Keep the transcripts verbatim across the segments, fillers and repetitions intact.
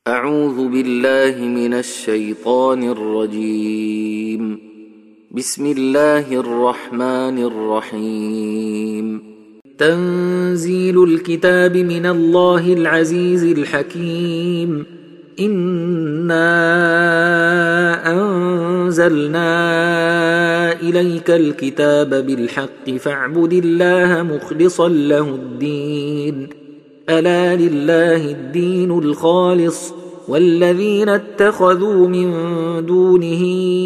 أعوذ بالله من الشيطان الرجيم. بسم الله الرحمن الرحيم. تنزيل الكتاب من الله العزيز الحكيم. إنا أنزلنا إليك الكتاب بالحق فاعبد الله مخلصا له الدين. ألا لله الدين الخالص والذين اتخذوا من دونه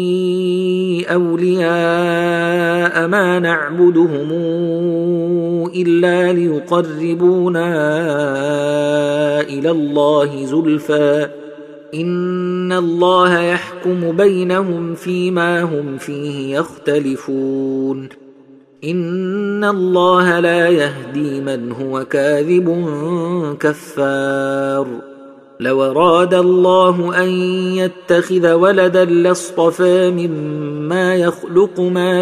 أولياء ما نعبدهم إلا ليقربونا إلى الله زلفى إن الله يحكم بينهم فيما هم فيه يختلفون. إن الله لا يهدي من هو كاذب كفار. لو أراد الله أن يتخذ ولدا لاصطفى مما يخلق ما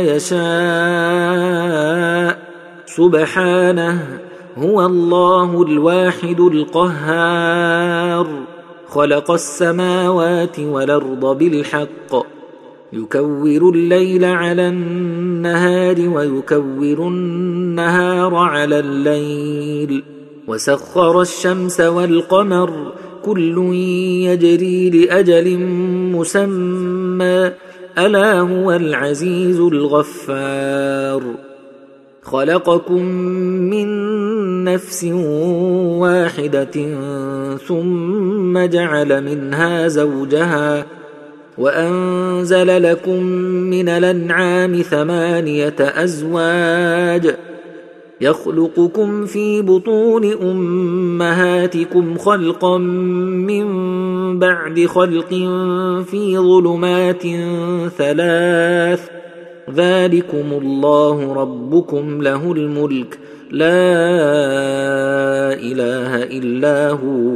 يشاء سبحانه هو الله الواحد القهار. خلق السماوات والأرض بالحق يكور الليل على النهار ويكور النهار على الليل وسخر الشمس والقمر كل يجري لأجل مسمى ألا هو العزيز الغفار. خلقكم من نفس واحدة ثم جعل منها زوجها وأنزل لكم من الأنعام ثمانية أزواج يخلقكم في بطون أمهاتكم خلقا من بعد خلق في ظلمات ثلاث ذلكم الله ربكم له الملك لا إله إلا هو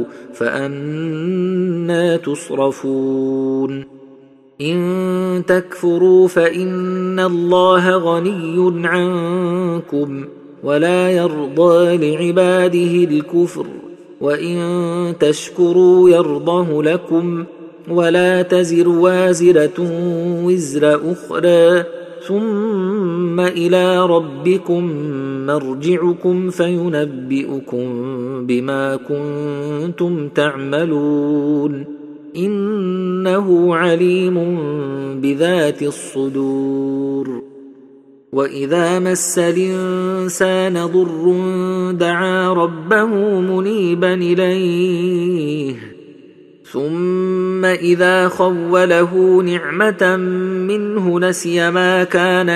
فأنى تصرفون. إن تكفروا فإن الله غني عنكم ولا يرضى لعباده الكفر وإن تشكروا يرضه لكم ولا تزر وازرة وزر أخرى ثم إلى ربكم مرجعكم فينبئكم بما كنتم تعملون إنه عليم بذات الصدور. وإذا مس الإنسان ضر دعا ربه منيبا إليه ثم إذا خوله نعمة منه نسي ما كان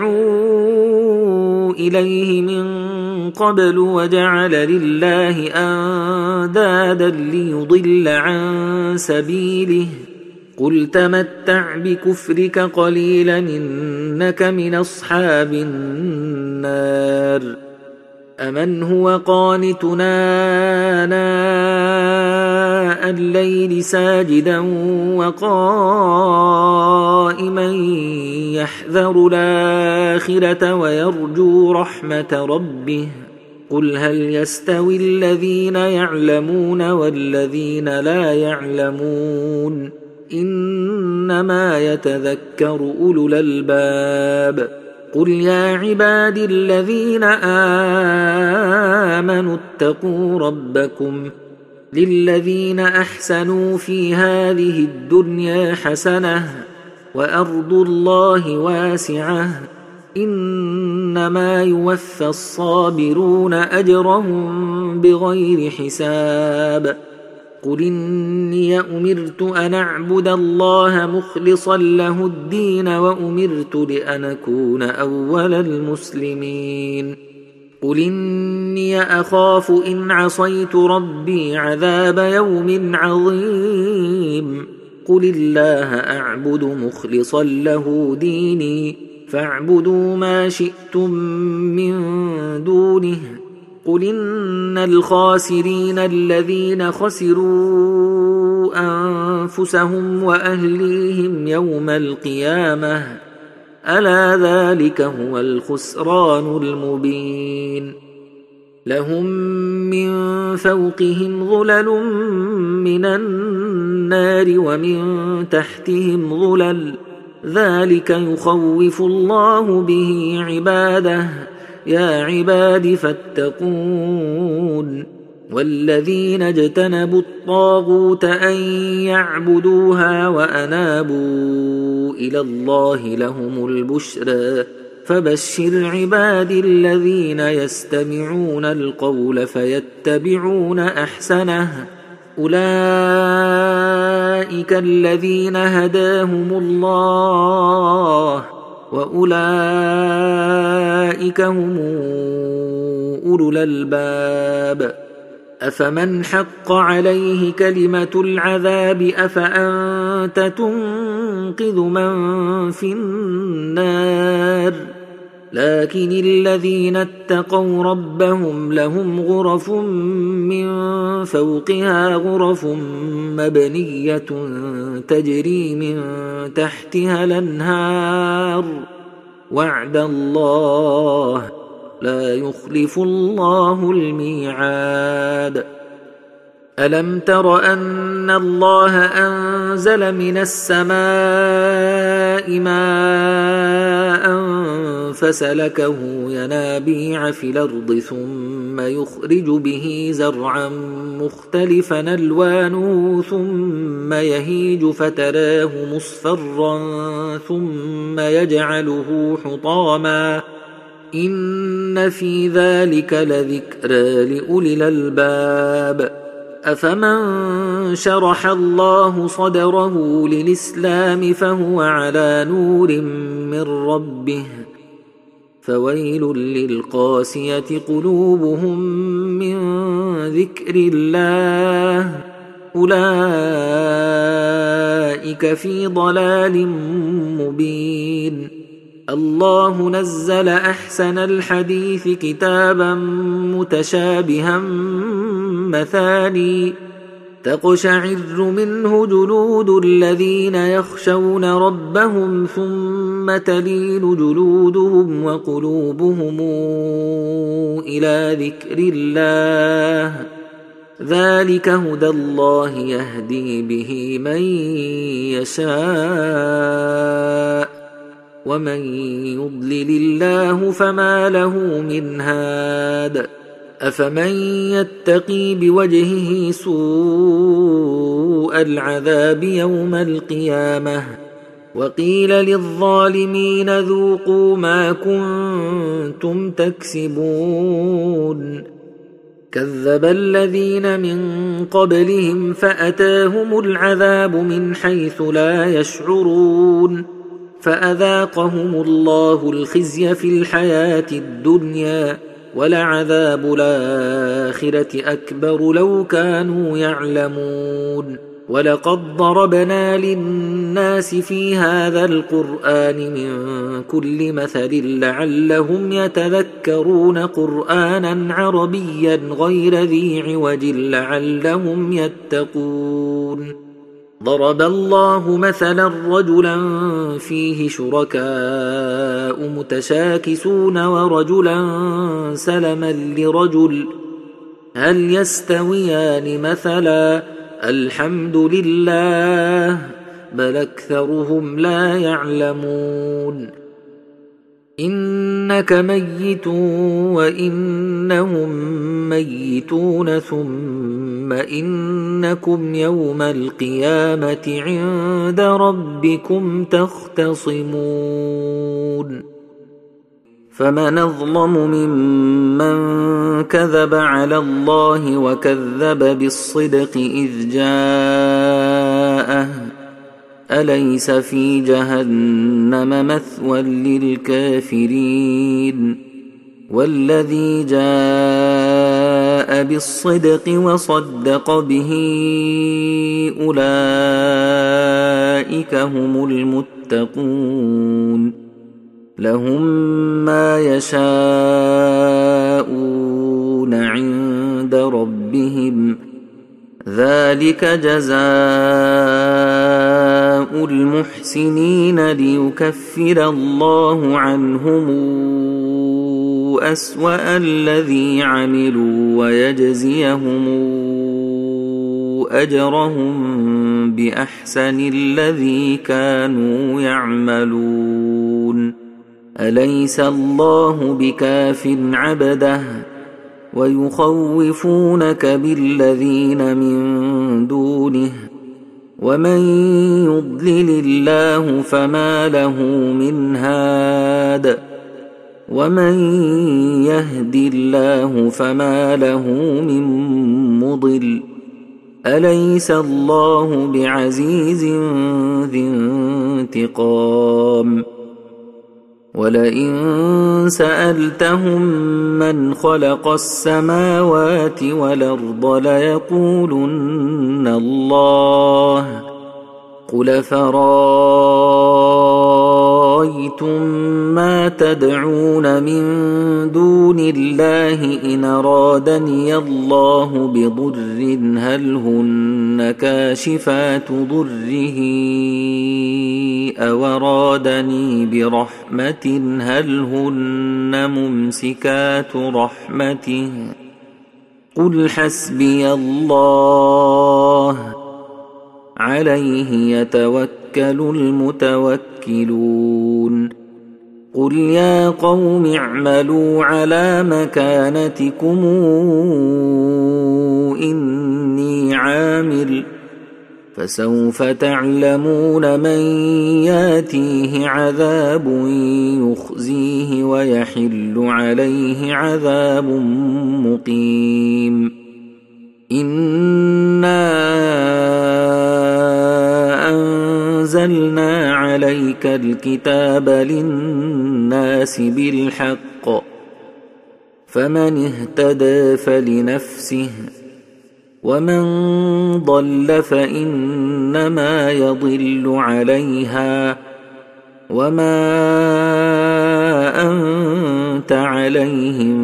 يدعو إليه من قبل وجعل لله أندادا ليضل عن سبيله قل تمتع بكفرك قليلا إنك من أصحاب النار. أمن هو قانتنا آناء الليل ساجدا وقائما يحذر الآخرة ويرجو رحمة ربه قل هل يستوي الذين يعلمون والذين لا يعلمون إنما يتذكر أولو الألباب. قل يا عبادي الذين آمنوا اتقوا ربكم للذين أحسنوا في هذه الدنيا حسنة وأرض الله واسعة إنما يوفى الصابرون أجرهم بغير حساب. قل إني أمرت أن أعبد الله مخلصا له الدين وأمرت لأن أكون أول المسلمين. قل إني أخاف إن عصيت ربي عذاب يوم عظيم. قل الله أعبد مخلصا له ديني فاعبدوا ما شئتم من دونه. قل إن الخاسرين الذين خسروا أنفسهم وأهليهم يوم القيامة ألا ذلك هو الخسران المبين. لهم من فوقهم ظلل من النار النار ومن تحتهم ظلل ذلك يخوف الله به عباده يا عباد فاتقون والذين اجتنبوا الطاغوت أن يعبدوها وأنابوا إلى الله لهم البشرى فبشر عبادي الذين يستمعون القول فيتبعون أحسنه أولئك الذين هداهم الله وأولئك هم أولو الألباب أفمن حق عليه كلمة العذاب أفأنت تنقذ من في النار لكن الذين اتقوا ربهم لهم غرف من فوقها غرف مبنية تجري من تحتها الأنهار وعد الله لا يخلف الله الميعاد ألم تر أن الله أنزل من السماء ماء فسلكه ينابيع في الأرض ثم يخرج به زرعا مختلفا ألوانه ثم يهيج فتراه مصفرا ثم يجعله حطاما إن في ذلك لذكرى لأولي الألباب أفمن شرح الله صدره للإسلام فهو على نور من ربه فويل للقاسية قلوبهم من ذكر الله أولئك في ضلال مبين الله نزل أحسن الحديث كتابا متشابها مثاني تقشعر منه جلود الذين يخشون ربهم ثم تلين جلودهم وقلوبهم إلى ذكر الله ذلك هدى الله يهدي به من يشاء ومن يضلل الله فما له من هاد أفمن يتقي بوجهه سوء العذاب يوم القيامة وقيل للظالمين ذوقوا ما كنتم تكسبون كذب الذين من قبلهم فأتاهم العذاب من حيث لا يشعرون فأذاقهم الله الخزي في الحياة الدنيا ولعذاب الآخرة أكبر لو كانوا يعلمون ولقد ضربنا للناس في هذا القرآن من كل مثل لعلهم يتذكرون قرآنا عربيا غير ذي عوج لعلهم يتقون ضرب الله مثلا رجلا فيه شركاء متشاكسون ورجلا سلما لرجل هل يستويان مثلا الحمد لله بل أكثرهم لا يعلمون إنك ميت وإنهم ميتون ثم إنكم يوم القيامة عند ربكم تختصمون فمن أظلم ممن كذب على الله وكذب بالصدق إذ جاءه أليس في جهنم مثوى للكافرين والذي جاء بالصدق وصدق به أولئك هم المتقون لهم ما يشاءون عند ربهم ذلك جزاء المحسنين ليكفر الله عنهم أسوأ الذي عملوا ويجزيهم أجرهم بأحسن الذي كانوا يعملون أليس الله بكاف عبده ويخوفونك بالذين من دونه ومن يضلل الله فما له من هاد ومن يهد الله فما له من مضل أليس الله بعزيز ذي انتقام ولئن سألتهم من خلق السماوات والأرض ليقولن الله قل فرأيتم ما تدعون من دون الله إن أرادني الله بضر هل هن كاشفات ضره أو أرادني برحمة هل هن ممسكات رحمته قل حسبي الله عليه يتوكل المتوكلون قل يا قوم اعملوا على مكانتكم إني عامل فسوف تعلمون من ياتيه عذاب يخزيه ويحل عليه عذاب مقيم إنا أنزلنا عليك الكتاب للناس بالحق فمن اهتدى فلنفسه ومن ضل فإنما يضل عليها وما أنت عليهم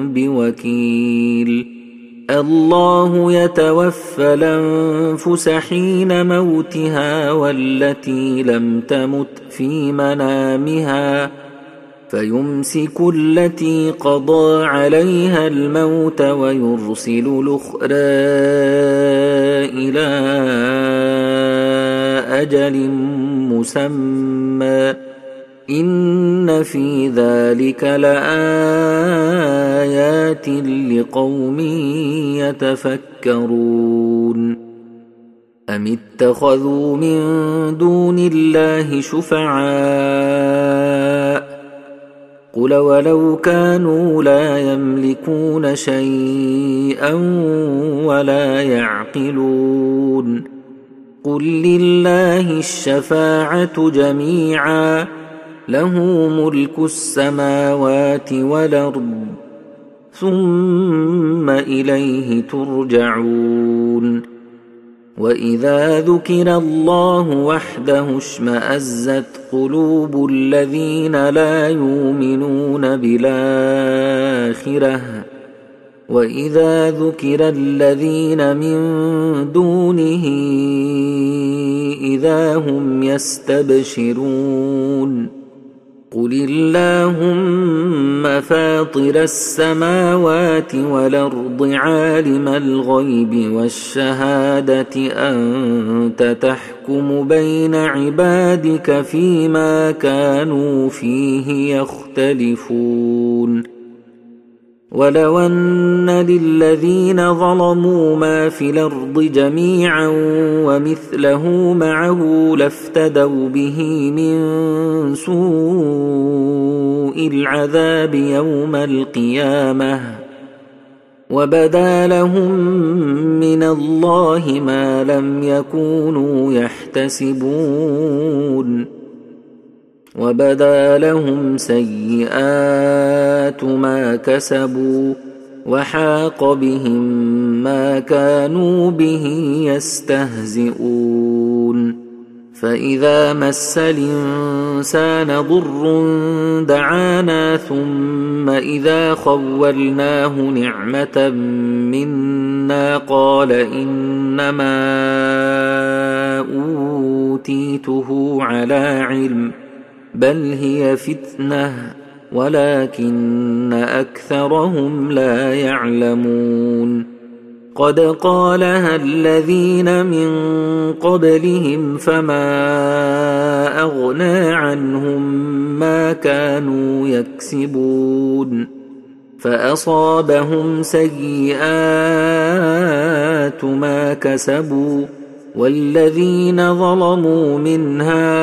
بوكيل الله يتوفى الأنفس حين موتها والتي لم تمت في منامها فيمسك التي قضى عليها الموت ويرسل الأخرى إلى أجل مسمى إن في ذلك لآيات لقوم يتفكرون أم اتخذوا من دون الله شفعاء قل ولو كانوا لا يملكون شيئا ولا يعقلون قل لله الشفاعة جميعا له ملك السماوات والأرض ثم إليه ترجعون وإذا ذكر الله وحده اشمأزت قلوب الذين لا يؤمنون بالآخرة وإذا ذكر الذين من دونه إذا هم يستبشرون قل اللهم فاطر السماوات والأرض عالم الغيب والشهادة أنت تحكم بين عبادك فيما كانوا فيه يختلفون ولو أن للذين ظلموا ما في الأرض جميعا ومثله معه لافتدوا به من سوء العذاب يوم القيامة وبدا لهم من الله ما لم يكونوا يحتسبون وبدا لهم سيئات ما كسبوا وحاق بهم ما كانوا به يستهزئون فإذا مس الإنسان ضر دعانا ثم إذا خولناه نعمة منا قال إنما أوتيته على علم بل هي فتنة ولكن أكثرهم لا يعلمون قد قالها الذين من قبلهم فما أغنى عنهم ما كانوا يكسبون فأصابهم سيئات ما كسبوا والذين ظلموا من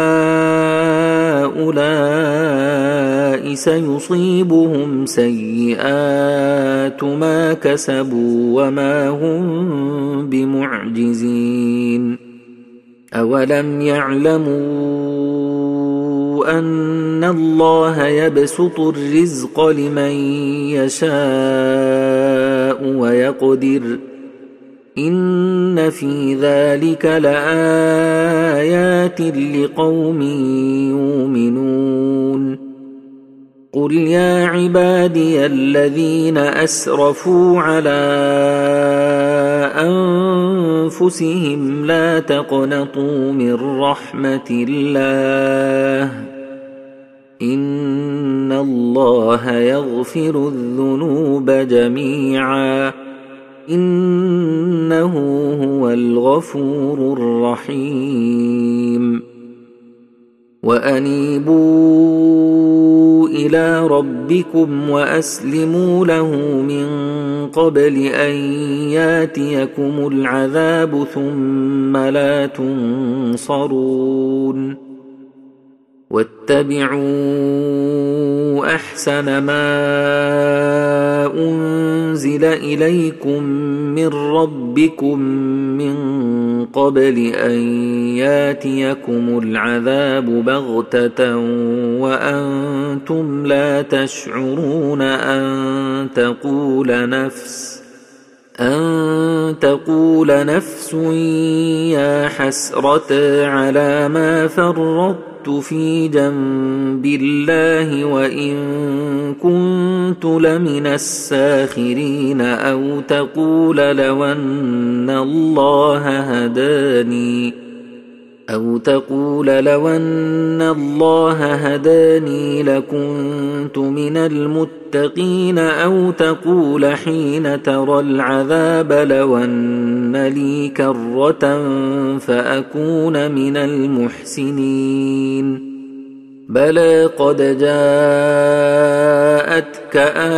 هؤلاء سيصيبهم سيئات ما كسبوا وما هم بمعجزين أولم يعلموا أن الله يبسط الرزق لمن يشاء ويقدر إن في ذلك لآيات لقوم يؤمنون قل يا عبادي الذين أسرفوا على أنفسهم لا تقنطوا من رحمة الله إن الله يغفر الذنوب جميعا إنه هو الغفور الرحيم وأنيبوا إلى ربكم وأسلموا له من قبل أن ياتيكم العذاب ثم لا تنصرون واتبعوا أحسن ما أنزل إليكم من ربكم من قبل أن ياتيكم العذاب بغتة وأنتم لا تشعرون أن تقول نفس أن تقول نفس يا حسرة على ما فرطت في جنب الله وإن كنت لمن الساخرين أو تقول لو أن الله هداني أو تقول لو أن الله هداني لكنت من المتقين أو تقول حين ترى العذاب لو أن لي كرة فأكون من المحسنين بلى قد جاءتك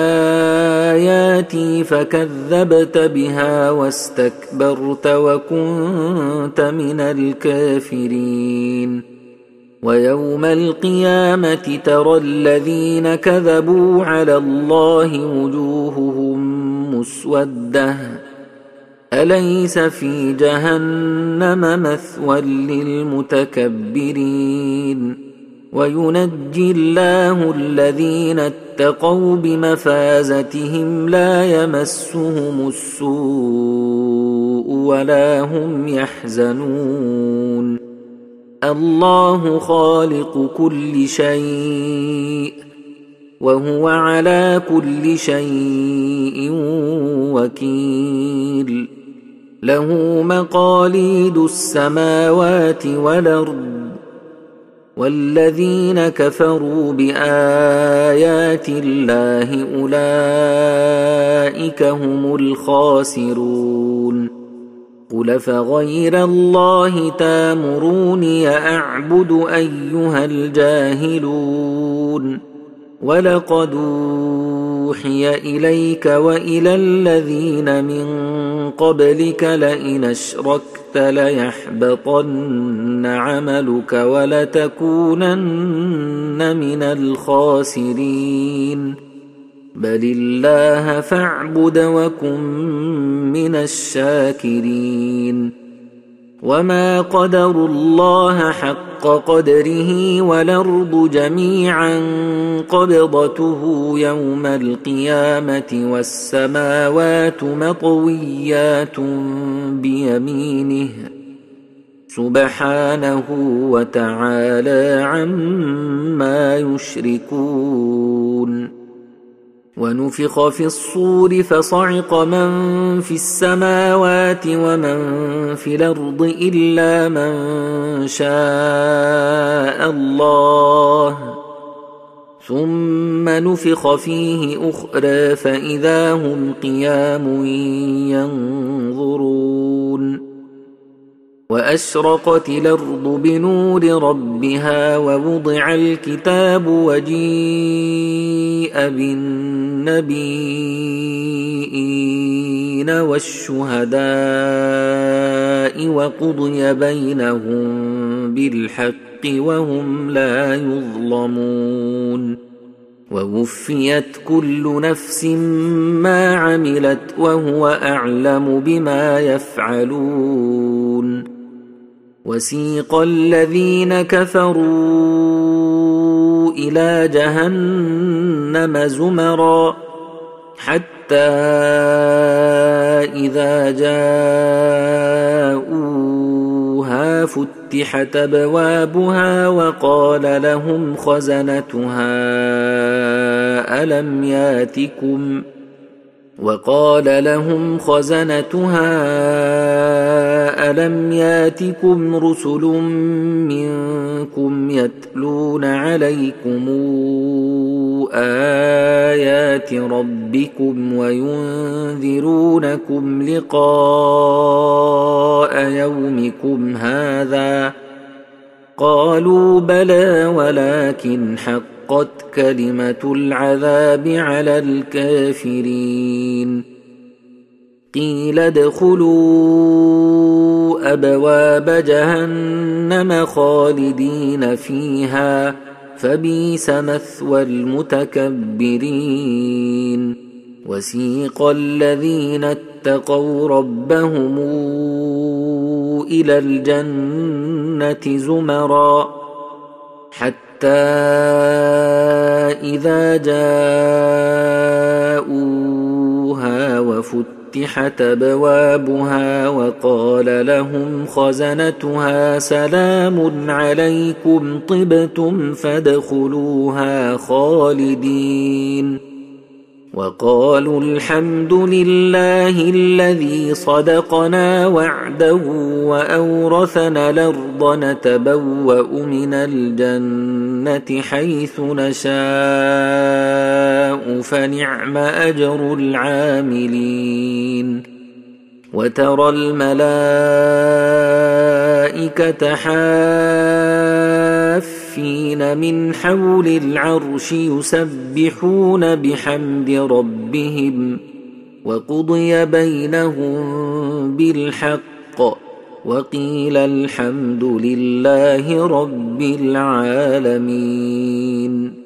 آياتي فكذبت بها واستكبرت وكنت من الكافرين ويوم القيامة ترى الذين كذبوا على الله وجوههم مسودة أليس في جهنم مثوى للمتكبرين وينجي الله الذين اتقوا بمفازتهم لا يمسهم السوء ولا هم يحزنون الله خالق كل شيء وهو على كل شيء وكيل له مقاليد السماوات والأرض والذين كفروا بآيات الله أولئك هم الخاسرون قل فغير الله تامروني أعبد أيها الجاهلون ولقد أوحي إليك وإلى الذين من قبلك لئن أشركت ليحبطن عملك ولتكونن من الخاسرين بل الله فاعبد وكن من الشاكرين وما قدروا الله حق قدره والأرض جميعا قبضته يوم القيامة والسماوات مطويات بيمينه سبحانه وتعالى عما يشركون ونفخ في الصور فصعق من في السماوات ومن في الأرض إلا من شاء الله ثم نفخ فيه أخرى فإذا هم قيام ينظرون وأشرقت الأرض بنور ربها ووضع الكتاب وجيء بالنبيين والشهداء وقضي بينهم بالحق وهم لا يظلمون ووفيت كل نفس ما عملت وهو أعلم بما يفعلون وسيق الذين كفروا إلى جهنم زمرا حتى إذا جاءوها فتحت أبوابها وقال لهم خزنتها ألم ياتكم وقال لهم خزنتها ألم ياتكم رسل منكم يتلون عليكم آيات ربكم وينذرونكم لقاء يومكم هذا قالوا بلى ولكن حقت كلمة العذاب على الكافرين قيل ادخلوا أبواب جهنم خالدين فيها فبئس مثوى المتكبرين وسيق الذين اتقوا ربهم إلى الجنة زمرا حتى إذا جاءوها وفتحت أبوابها وقال لهم خزنتها سلام عليكم طبتم فادخلوها خالدين وقالوا الحمد لله الذي صدقنا وعده وأورثنا الأرض نتبوأ من الجنة حيث نشاء فنعم أجر العاملين وترى الملائكة حافين من حول العرش يسبحون بحمد ربهم وقضي بينهم بالحق وقيل الحمد لله رب العالمين.